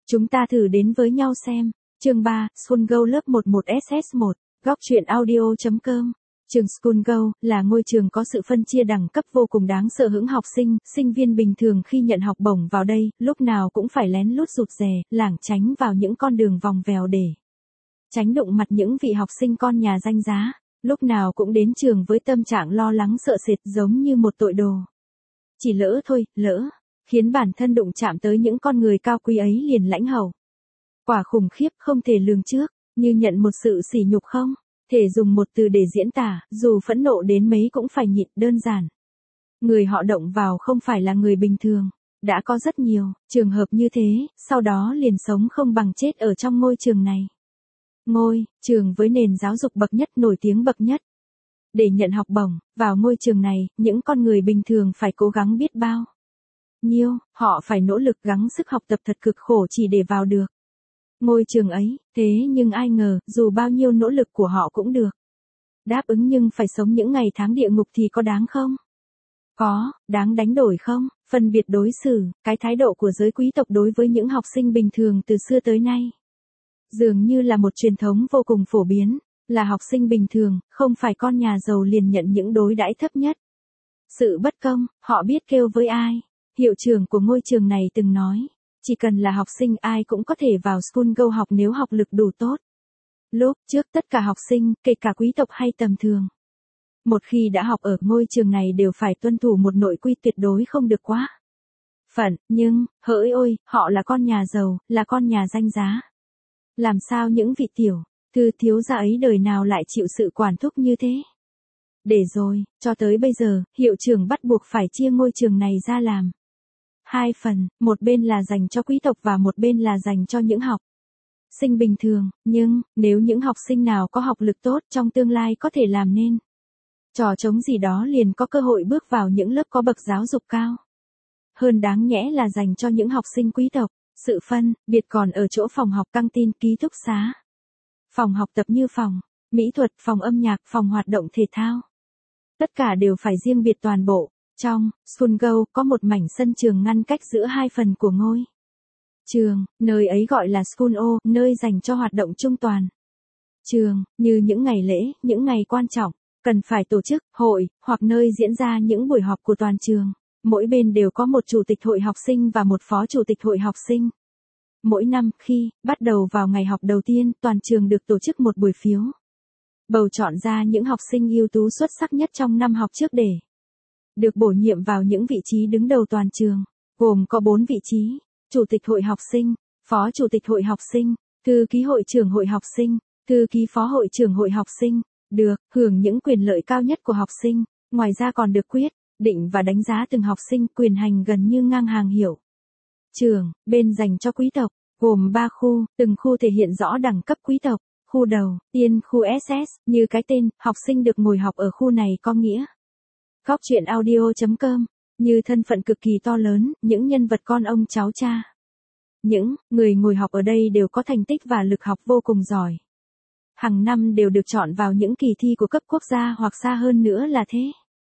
Chúng ta thử đến với nhau xem. Chương 3, School Go lớp 11SS1, góc truyện audio.com. Trường School Go là ngôi trường có sự phân chia đẳng cấp vô cùng đáng sợ. Hững học sinh, sinh viên bình thường khi nhận học bổng vào đây, lúc nào cũng phải lén lút rụt rè, lảng tránh vào những con đường vòng vèo để tránh đụng mặt những vị học sinh con nhà danh giá, lúc nào cũng đến trường với tâm trạng lo lắng sợ sệt giống như một tội đồ. Chỉ lỡ thôi, lỡ, khiến bản thân đụng chạm tới những con người cao quý ấy liền lãnh hậu. Quả khủng khiếp không thể lường trước, như nhận một sự sỉ nhục không thể dùng một từ để diễn tả, dù phẫn nộ đến mấy cũng phải nhịn. Đơn giản. Người họ động vào không phải là người bình thường. Đã có rất nhiều trường hợp như thế, sau đó liền sống không bằng chết ở trong ngôi trường này. Ngôi trường với nền giáo dục bậc nhất, nổi tiếng bậc nhất. Để nhận học bổng, vào ngôi trường này, những con người bình thường phải cố gắng biết bao nhiêu, họ phải nỗ lực gắng sức học tập thật cực khổ chỉ để vào được ngôi trường ấy. Thế nhưng ai ngờ, dù bao nhiêu nỗ lực của họ cũng được đáp ứng, nhưng phải sống những ngày tháng địa ngục thì có đáng không? Có, đáng đánh đổi không? Phân biệt đối xử, cái thái độ của giới quý tộc đối với những học sinh bình thường từ xưa tới nay dường như là một truyền thống vô cùng phổ biến, là học sinh bình thường, không phải con nhà giàu liền nhận những đối đãi thấp nhất. Sự bất công, họ biết kêu với ai? Hiệu trưởng của ngôi trường này từng nói, chỉ cần là học sinh ai cũng có thể vào School Go học nếu học lực đủ tốt. Lúc trước tất cả học sinh, kể cả quý tộc hay tầm thường, một khi đã học ở ngôi trường này đều phải tuân thủ một nội quy tuyệt đối không được quá phận, nhưng, hỡi ôi, họ là con nhà giàu, là con nhà danh giá. Làm sao những vị tiểu thư thiếu gia ấy đời nào lại chịu sự quản thúc như thế? Để rồi, cho tới bây giờ, hiệu trưởng bắt buộc phải chia ngôi trường này ra làm hai phần, một bên là dành cho quý tộc và một bên là dành cho những học sinh bình thường. Nhưng, nếu những học sinh nào có học lực tốt trong tương lai có thể làm nên trò trống gì đó, liền có cơ hội bước vào những lớp có bậc giáo dục cao hơn, đáng nhẽ là dành cho những học sinh quý tộc. Sự phân biệt còn ở chỗ phòng học, căng tin, ký túc xá, phòng học tập như phòng mỹ thuật, phòng âm nhạc, phòng hoạt động thể thao. Tất cả đều phải riêng biệt toàn bộ. Trong School Go có một mảnh sân trường ngăn cách giữa hai phần của ngôi trường, nơi ấy gọi là School O, nơi dành cho hoạt động chung toàn trường, như những ngày lễ, những ngày quan trọng, cần phải tổ chức hội, hoặc nơi diễn ra những buổi họp của toàn trường. Mỗi bên đều có một chủ tịch hội học sinh và một phó chủ tịch hội học sinh. Mỗi năm, khi bắt đầu vào ngày học đầu tiên, toàn trường được tổ chức một buổi phiếu bầu chọn ra những học sinh ưu tú xuất sắc nhất trong năm học trước để được bổ nhiệm vào những vị trí đứng đầu toàn trường, gồm có 4 vị trí: chủ tịch hội học sinh, phó chủ tịch hội học sinh, thư ký hội trưởng hội học sinh, thư ký phó hội trưởng hội học sinh, được hưởng những quyền lợi cao nhất của học sinh. Ngoài ra còn được quyết định và đánh giá từng học sinh, quyền hành gần như ngang hàng hiệu trưởng. Bên dành cho quý tộc, gồm 3 khu, từng khu thể hiện rõ đẳng cấp quý tộc. Khu đầu tiên, khu SS, như cái tên, học sinh được ngồi học ở khu này có nghĩa. Góc truyện audio.com, như thân phận cực kỳ to lớn, những nhân vật con ông cháu cha. Những người ngồi học ở đây đều có thành tích và lực học vô cùng giỏi. Hàng năm đều được chọn vào những kỳ thi của cấp quốc gia hoặc xa hơn nữa là thế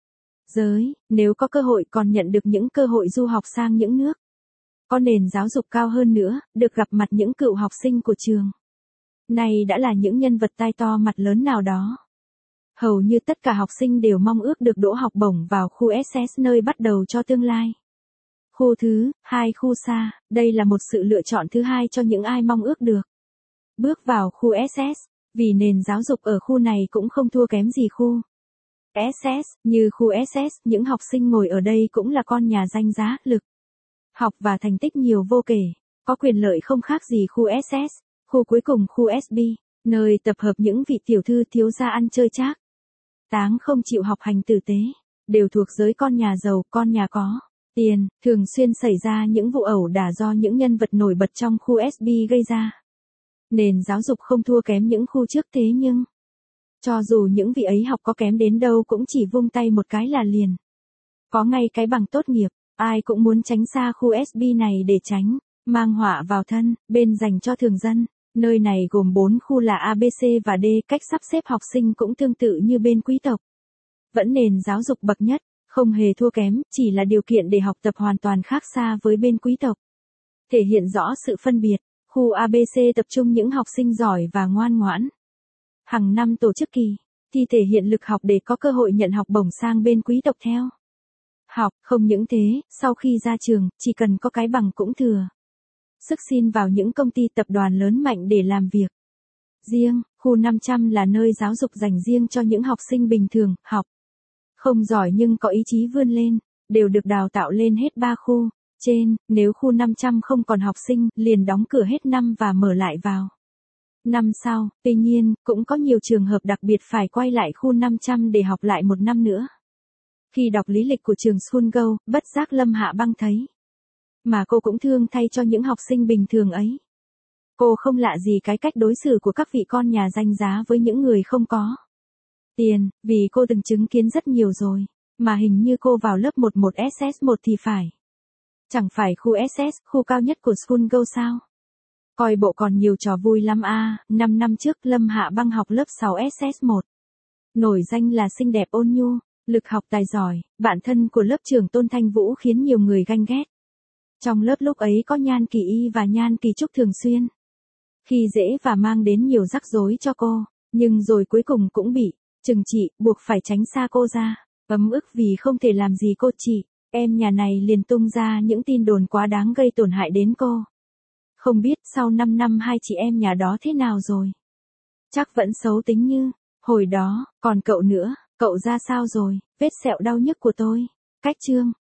giới, nếu có cơ hội còn nhận được những cơ hội du học sang những nước có nền giáo dục cao hơn nữa, được gặp mặt những cựu học sinh của trường này đã là những nhân vật tai to mặt lớn nào đó. Hầu như tất cả học sinh đều mong ước được đỗ học bổng vào khu SS, nơi bắt đầu cho tương lai. Khu thứ 2, khu xa, đây là một sự lựa chọn thứ hai cho những ai mong ước được bước vào khu SS, vì nền giáo dục ở khu này cũng không thua kém gì khu SS. Như khu SS, những học sinh ngồi ở đây cũng là con nhà danh giá, lực học và thành tích nhiều vô kể, có quyền lợi không khác gì khu SS. Khu cuối cùng, khu SB, nơi tập hợp những vị tiểu thư thiếu gia ăn chơi trác táng không chịu học hành tử tế, đều thuộc giới con nhà giàu, con nhà có tiền. Thường xuyên xảy ra những vụ ẩu đả do những nhân vật nổi bật trong khu SB gây ra. Nền giáo dục không thua kém những khu trước, thế nhưng cho dù những vị ấy học có kém đến đâu cũng chỉ vung tay một cái là liền có ngay cái bằng tốt nghiệp. Ai cũng muốn tránh xa khu SB này để tránh mang họa vào thân. Bên dành cho thường dân, nơi này gồm 4 khu là A, B, C và D. Cách sắp xếp học sinh cũng tương tự như bên quý tộc. Vẫn nền giáo dục bậc nhất, không hề thua kém, chỉ là điều kiện để học tập hoàn toàn khác xa với bên quý tộc. Thể hiện rõ sự phân biệt. Khu ABC tập trung những học sinh giỏi và ngoan ngoãn. Hàng năm tổ chức kỳ thi thể hiện lực học để có cơ hội nhận học bổng sang bên quý tộc theo học. Không những thế, sau khi ra trường, chỉ cần có cái bằng cũng thừa sức xin vào những công ty tập đoàn lớn mạnh để làm việc. Riêng, khu 500 là nơi giáo dục dành riêng cho những học sinh bình thường, học không giỏi nhưng có ý chí vươn lên, đều được đào tạo lên hết 3 khu. Trên, nếu khu 500 không còn học sinh, liền đóng cửa hết năm và mở lại vào năm sau. Tuy nhiên, cũng có nhiều trường hợp đặc biệt phải quay lại khu 500 để học lại một năm nữa. Khi đọc lý lịch của trường School Go, bất giác Lâm Hạ Băng thấy mà cô cũng thương thay cho những học sinh bình thường ấy. Cô không lạ gì cái cách đối xử của các vị con nhà danh giá với những người không có tiền, vì cô từng chứng kiến rất nhiều rồi. Mà hình như cô vào lớp 11SS1 thì phải. Chẳng phải khu SS, khu cao nhất của School Go sao? Coi bộ còn nhiều trò vui lắm à. 5 năm trước Lâm Hạ Băng học lớp 6SS1. Nổi danh là xinh đẹp ôn nhu, lực học tài giỏi, bạn thân của lớp trưởng Tôn Thanh Vũ khiến nhiều người ganh ghét. Trong lớp lúc ấy có Nhan Kỳ Y và Nhan Kỳ Trúc thường xuyên khi dễ và mang đến nhiều rắc rối cho cô, nhưng rồi cuối cùng cũng bị trừng trị, buộc phải tránh xa cô ra. Ấm ức vì không thể làm gì cô chị, em nhà này liền tung ra những tin đồn quá đáng gây tổn hại đến cô. Không biết sau 5 năm hai chị em nhà đó thế nào rồi? Chắc vẫn xấu tính như hồi đó. Còn cậu nữa, cậu ra sao rồi? Vết sẹo đau nhức của tôi. Cách chương